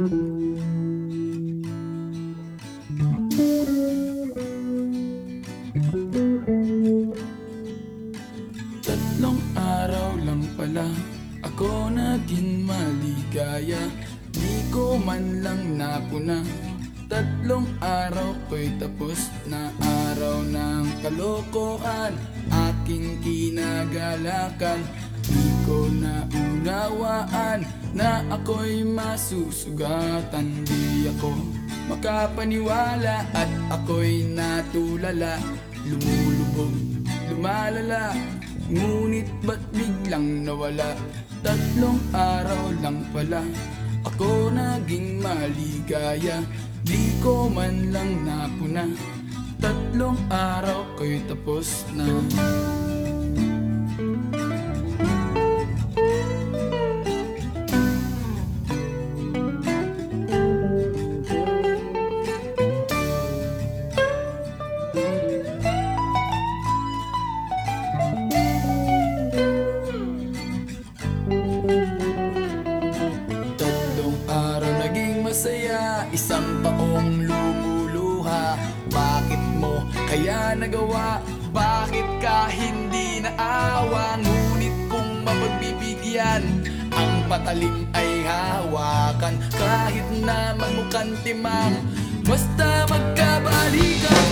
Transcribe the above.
Tatlong araw lang pala ako naging maligaya, di ko man lang napuna. Tatlong araw ko'y tapos na araw ng kalokohan, aking kinagalakan. Di ko naunawaan na ako'y masusugatan. Di ako makapaniwala at ako'y natulala. Lumulubog, lumalala, ngunit ba't biglang nawala? Tatlong araw lang pala ako naging maligaya, di ko man lang napuna. Tatlong araw ko'y tapos na. Masaya, isang taong lumuluha. Bakit mo kaya nagawa? Bakit ka hindi naawa? Ngunit kung mapagbibigyan, ang patalim ay hawakan. Kahit na magmukhang timang, basta magkabalikan.